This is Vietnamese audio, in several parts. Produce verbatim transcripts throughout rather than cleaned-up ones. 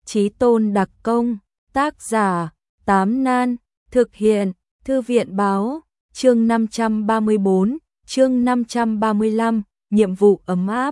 Chí tôn đặc công, tác giả, Tám Nan, thực hiện, Thư viện báo, chương năm trăm ba mươi bốn, chương năm trăm ba mươi lăm, nhiệm vụ ấm áp.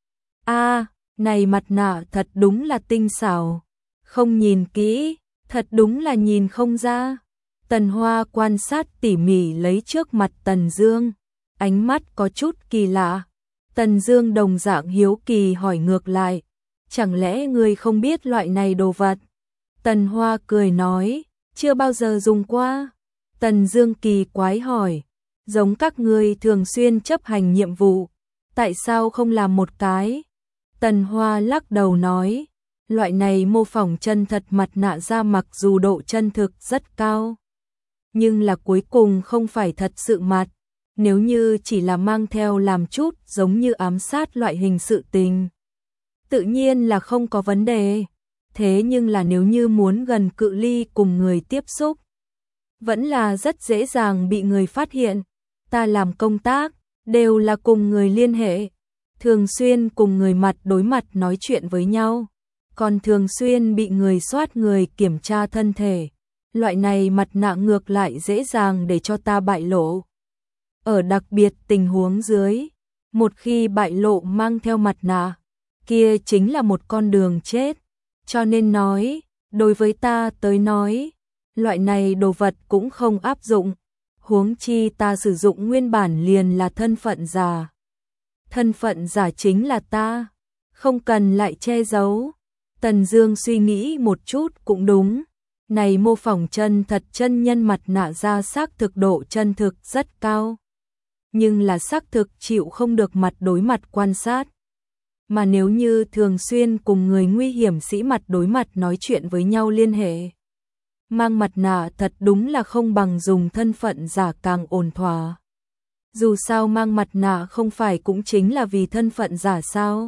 A, này mặt nạ thật đúng là tinh xảo, không nhìn kỹ, thật đúng là nhìn không ra. Tần Hoa quan sát tỉ mỉ lấy trước mặt Tần Dương, ánh mắt có chút kỳ lạ. Tần Dương đồng dạng hiếu kỳ hỏi ngược lại, chẳng lẽ ngươi không biết loại này đồ vật? Tần Hoa cười nói, chưa bao giờ dùng qua. Tần Dương kỳ quái hỏi, giống các ngươi thường xuyên chấp hành nhiệm vụ, tại sao không làm một cái? Tần Hoa lắc đầu nói, loại này mô phỏng chân thật mặt nạ da mặc dù độ chân thực rất cao, nhưng là cuối cùng không phải thật sự mặt. Nếu như chỉ là mang theo làm chút giống như ám sát loại hình sự tình, tự nhiên là không có vấn đề. Thế nhưng là nếu như muốn gần cự ly cùng người tiếp xúc, vẫn là rất dễ dàng bị người phát hiện. Ta làm công tác, đều là cùng người liên hệ, thường xuyên cùng người mặt đối mặt nói chuyện với nhau, còn thường xuyên bị người soát người kiểm tra thân thể. Loại này mặt nạ ngược lại dễ dàng để cho ta bại lộ. Ở đặc biệt tình huống dưới, một khi bại lộ mang theo mặt nạ, kia chính là một con đường chết. Cho nên nói, đối với ta tới nói, loại này đồ vật cũng không áp dụng. Huống chi ta sử dụng nguyên bản liền là thân phận giả. Thân phận giả chính là ta, không cần lại che giấu. Tần Dương suy nghĩ một chút cũng đúng. Này mô phỏng chân thật chân nhân mặt nạ da xác thực độ chân thực rất cao, nhưng là xác thực chịu không được mặt đối mặt quan sát. Mà nếu như thường xuyên cùng người nguy hiểm sĩ mặt đối mặt nói chuyện với nhau liên hệ, mang mặt nạ thật đúng là không bằng dùng thân phận giả càng ổn thỏa. Dù sao mang mặt nạ không phải cũng chính là vì thân phận giả sao?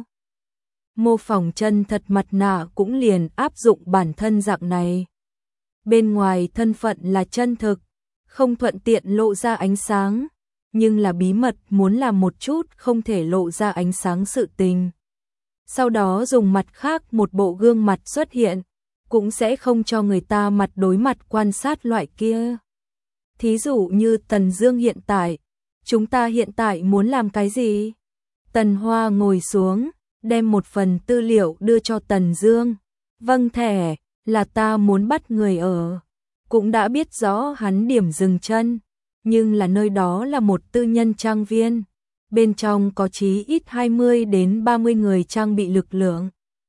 Mô phỏng chân thật mặt nạ cũng liền áp dụng bản thân dạng này. Bên ngoài thân phận là chân thực, không thuận tiện lộ ra ánh sáng, nhưng là bí mật muốn làm một chút không thể lộ ra ánh sáng sự tình. Sau đó dùng mặt khác một bộ gương mặt xuất hiện, cũng sẽ không cho người ta mặt đối mặt quan sát loại kia. Thí dụ như Tần Dương hiện tại, chúng ta hiện tại muốn làm cái gì? Tần Hoa ngồi xuống, đem một phần tư liệu đưa cho Tần Dương. Vâng thẻ, là ta muốn bắt người ở. Cũng đã biết rõ hắn điểm dừng chân, nhưng là nơi đó là một tư nhân trang viên. Bên trong có chí ít hai mươi đến ba mươi người trang bị lực lượng.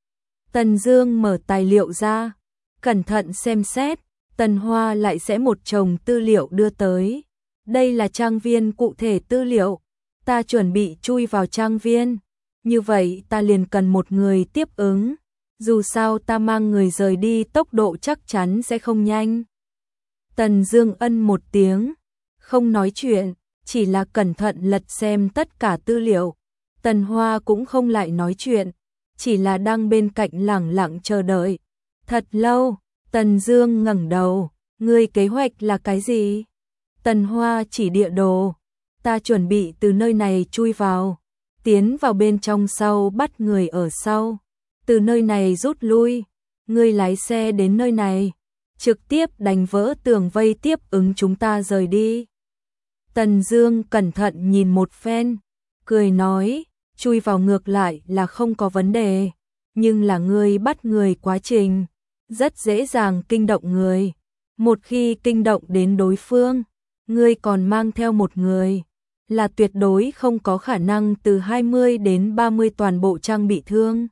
Tần Dương mở tài liệu ra, cẩn thận xem xét, Tần Hoa lại sẽ một chồng tư liệu đưa tới. Đây là trang viên cụ thể tư liệu, ta chuẩn bị chui vào trang viên, như vậy ta liền cần một người tiếp ứng. Dù sao ta mang người rời đi tốc độ chắc chắn sẽ không nhanh. Tần Dương ân một tiếng, không nói chuyện, chỉ là cẩn thận lật xem tất cả tư liệu. Tần Hoa cũng không lại nói chuyện, chỉ là đang bên cạnh lẳng lặng chờ đợi. Thật lâu, Tần Dương ngẩng đầu, ngươi kế hoạch là cái gì? Tần Hoa chỉ địa đồ, ta chuẩn bị từ nơi này chui vào, tiến vào bên trong sau bắt người ở sau, từ nơi này rút lui, ngươi lái xe đến nơi này, trực tiếp đánh vỡ tường vây tiếp ứng chúng ta rời đi. Tần Dương cẩn thận nhìn một phen, cười nói, chui vào ngược lại là không có vấn đề, nhưng là ngươi bắt người quá trình, rất dễ dàng kinh động người. Một khi kinh động đến đối phương, ngươi còn mang theo một người, là tuyệt đối không có khả năng từ hai mươi đến ba mươi toàn bộ trang bị thương.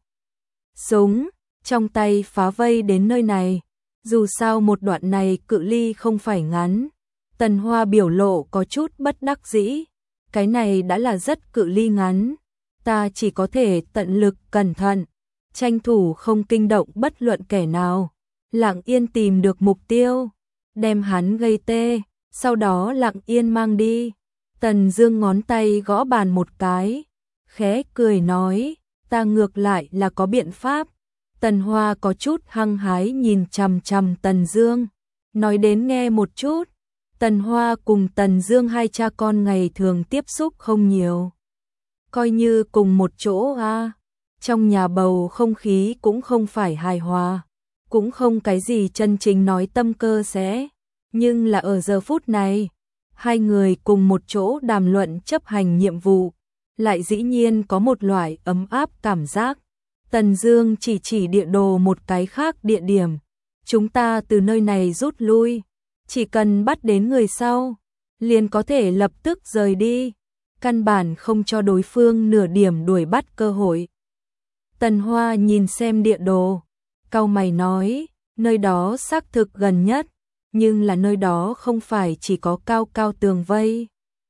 Súng, trong tay phá vây đến nơi này, dù sao một đoạn này cự ly không phải ngắn. Tần Hoa biểu lộ có chút bất đắc dĩ, cái này đã là rất cự ly ngắn, ta chỉ có thể tận lực cẩn thận, tranh thủ không kinh động bất luận kẻ nào, lặng yên tìm được mục tiêu, đem hắn gây tê, sau đó lặng yên mang đi. Tần Dương ngón tay gõ bàn một cái, khẽ cười nói, ta ngược lại là có biện pháp. Tần Hoa có chút hăng hái nhìn chằm chằm Tần Dương, nói đến nghe một chút. Tần Hoa cùng Tần Dương hai cha con ngày thường tiếp xúc không nhiều, coi như cùng một chỗ a, trong nhà bầu không khí cũng không phải hài hòa. cũng không cái gì chân chính nói tâm cơ sẽ, nhưng là ở giờ phút này, hai người cùng một chỗ đàm luận chấp hành nhiệm vụ, lại dĩ nhiên có một loại ấm áp cảm giác. Tần Dương chỉ chỉ địa đồ một cái khác địa điểm, chúng ta từ nơi này rút lui, chỉ cần bắt đến người sau, liền có thể lập tức rời đi, căn bản không cho đối phương nửa điểm đuổi bắt cơ hội. Tần Hoa nhìn xem địa đồ, cau mày nói, nơi đó xác thực gần nhất, nhưng là nơi đó không phải chỉ có cao cao tường vây,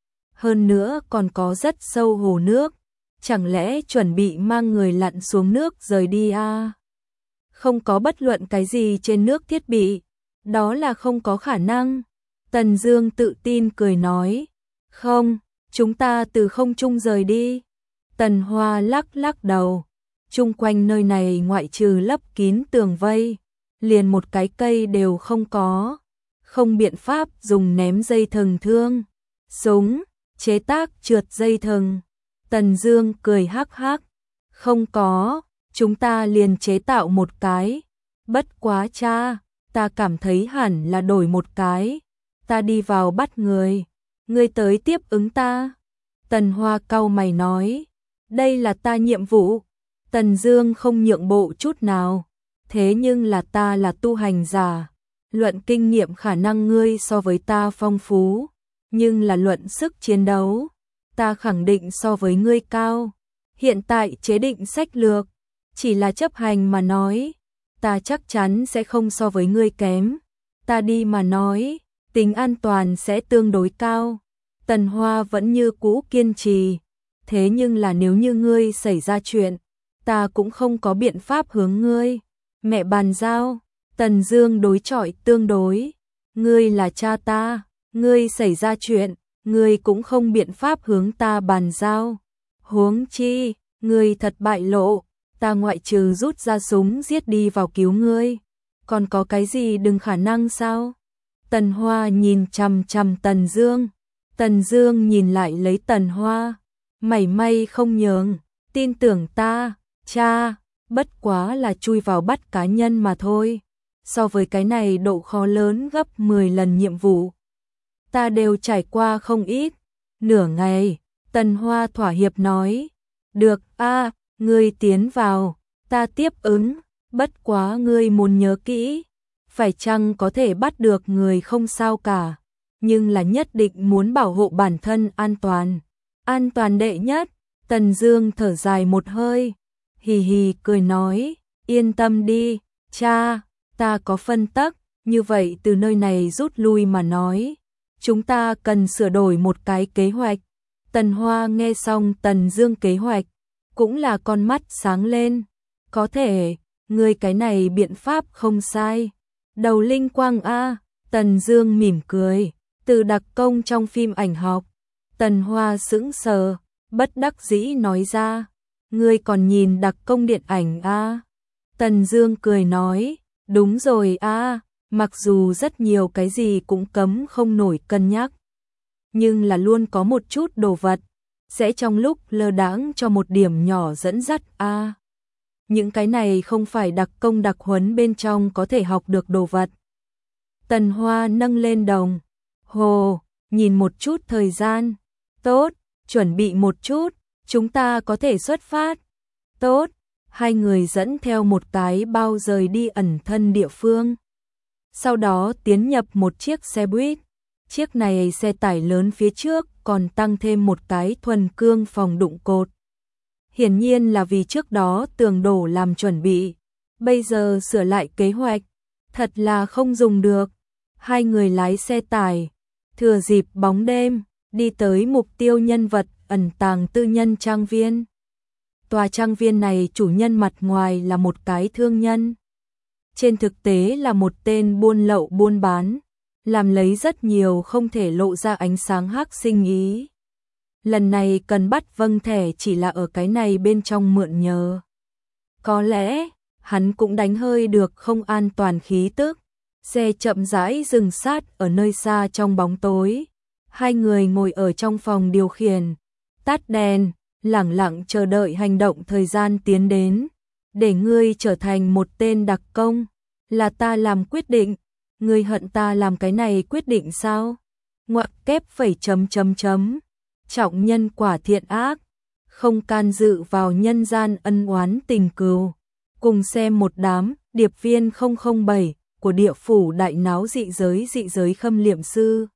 hơn nữa còn có rất sâu hồ nước, chẳng lẽ chuẩn bị mang người lặn xuống nước rời đi à? Không có bất luận cái gì trên nước thiết bị, đó là không có khả năng. Tần Dương tự tin cười nói, không, chúng ta từ không trung rời đi. Tần Hoa lắc lắc đầu, chung quanh nơi này ngoại trừ lấp kín tường vây, liền một cái cây đều không có, không biện pháp dùng ném dây thừng thương, súng, chế tác trượt dây thừng. Tần Dương cười hắc hắc, không có, chúng ta liền chế tạo một cái, bất quá cha, ta cảm thấy hẳn là đổi một cái, ta đi vào bắt người, ngươi tới tiếp ứng ta. Tần Hoa cau mày nói, đây là ta nhiệm vụ. Tần Dương không nhượng bộ chút nào, thế nhưng là ta là tu hành giả, luận kinh nghiệm khả năng ngươi so với ta phong phú, nhưng là luận sức chiến đấu, ta khẳng định so với ngươi cao. Hiện tại chế định sách lược, chỉ là chấp hành mà nói, ta chắc chắn sẽ không so với ngươi kém. Ta đi mà nói, tính an toàn sẽ tương đối cao. Tần Hoa vẫn như cũ kiên trì, thế nhưng là nếu như ngươi xảy ra chuyện, ta cũng không có biện pháp hướng ngươi mẹ bàn giao. Tần Dương đối chọi tương đối, ngươi là cha ta, ngươi xảy ra chuyện, ngươi cũng không biện pháp hướng ta bàn giao. Huống chi, ngươi thật bại lộ, ta ngoại trừ rút ra súng giết đi vào cứu ngươi, còn có cái gì đừng khả năng sao? Tần Hoa nhìn chằm chằm Tần Dương, Tần Dương nhìn lại lấy Tần Hoa, mảy may không nhường, tin tưởng ta, cha, bất quá là chui vào bắt cá nhân mà thôi. So với cái này độ khó lớn gấp mười lần nhiệm vụ, ta đều trải qua không ít. Nửa ngày, Tần Hoa thỏa hiệp nói, được a, ngươi tiến vào, ta tiếp ứng, bất quá ngươi muốn nhớ kỹ, phải chăng có thể bắt được người không sao cả, nhưng là nhất định muốn bảo hộ bản thân an toàn, an toàn đệ nhất. Tần Dương thở dài một hơi, hì hì cười nói, yên tâm đi, cha, ta có phân tắc, như vậy từ nơi này rút lui mà nói, chúng ta cần sửa đổi một cái kế hoạch. Tần Hoa nghe xong Tần Dương kế hoạch, cũng là con mắt sáng lên, có thể, ngươi cái này biện pháp không sai. Đầu linh quang a. Tần Dương mỉm cười, từ đặc công trong phim ảnh học. Tần Hoa sững sờ, bất đắc dĩ nói ra, ngươi còn nhìn đặc công điện ảnh a? Tần Dương cười nói, đúng rồi a, mặc dù rất nhiều cái gì cũng cấm không nổi cân nhắc, nhưng là luôn có một chút đồ vật sẽ trong lúc lơ đãng cho một điểm nhỏ dẫn dắt a. Những cái này không phải đặc công đặc huấn bên trong có thể học được đồ vật. Tần Hoa nâng lên đồng hồ, nhìn một chút thời gian, tốt, chuẩn bị một chút, chúng ta có thể xuất phát. Tốt, hai người dẫn theo một cái bao rời đi ẩn thân địa phương. Sau đó tiến nhập một chiếc xe buýt. Chiếc này xe tải lớn phía trước còn tăng thêm một cái thuần cương phòng đụng cột. Hiển nhiên là vì trước đó tường đổ làm chuẩn bị, bây giờ sửa lại kế hoạch, thật là không dùng được. Hai người lái xe tải, thừa dịp bóng đêm, đi tới mục tiêu nhân vật ẩn tàng tư nhân trang viên. Tòa trang viên này chủ nhân mặt ngoài là một cái thương nhân, trên thực tế là một tên buôn lậu buôn bán, làm lấy rất nhiều không thể lộ ra ánh sáng hắc sinh ý. Lần này cần bắt vâng thẻ chỉ là ở cái này bên trong mượn nhờ. Có lẽ, hắn cũng đánh hơi được không an toàn khí tức. Xe chậm rãi dừng sát ở nơi xa trong bóng tối. Hai người ngồi ở trong phòng điều khiển, tắt đèn, lẳng lặng chờ đợi hành động thời gian tiến đến. Để ngươi trở thành một tên đặc công, Là ta làm quyết định, ngươi hận ta làm cái này quyết định sao? Ngoặc kép phẩy chấm chấm chấm. Trọng nhân quả thiện ác, không can dự vào nhân gian ân oán tình cừu. Cùng xem một đám, điệp viên không không bảy của địa phủ đại náo dị giới dị giới khâm liệm sư.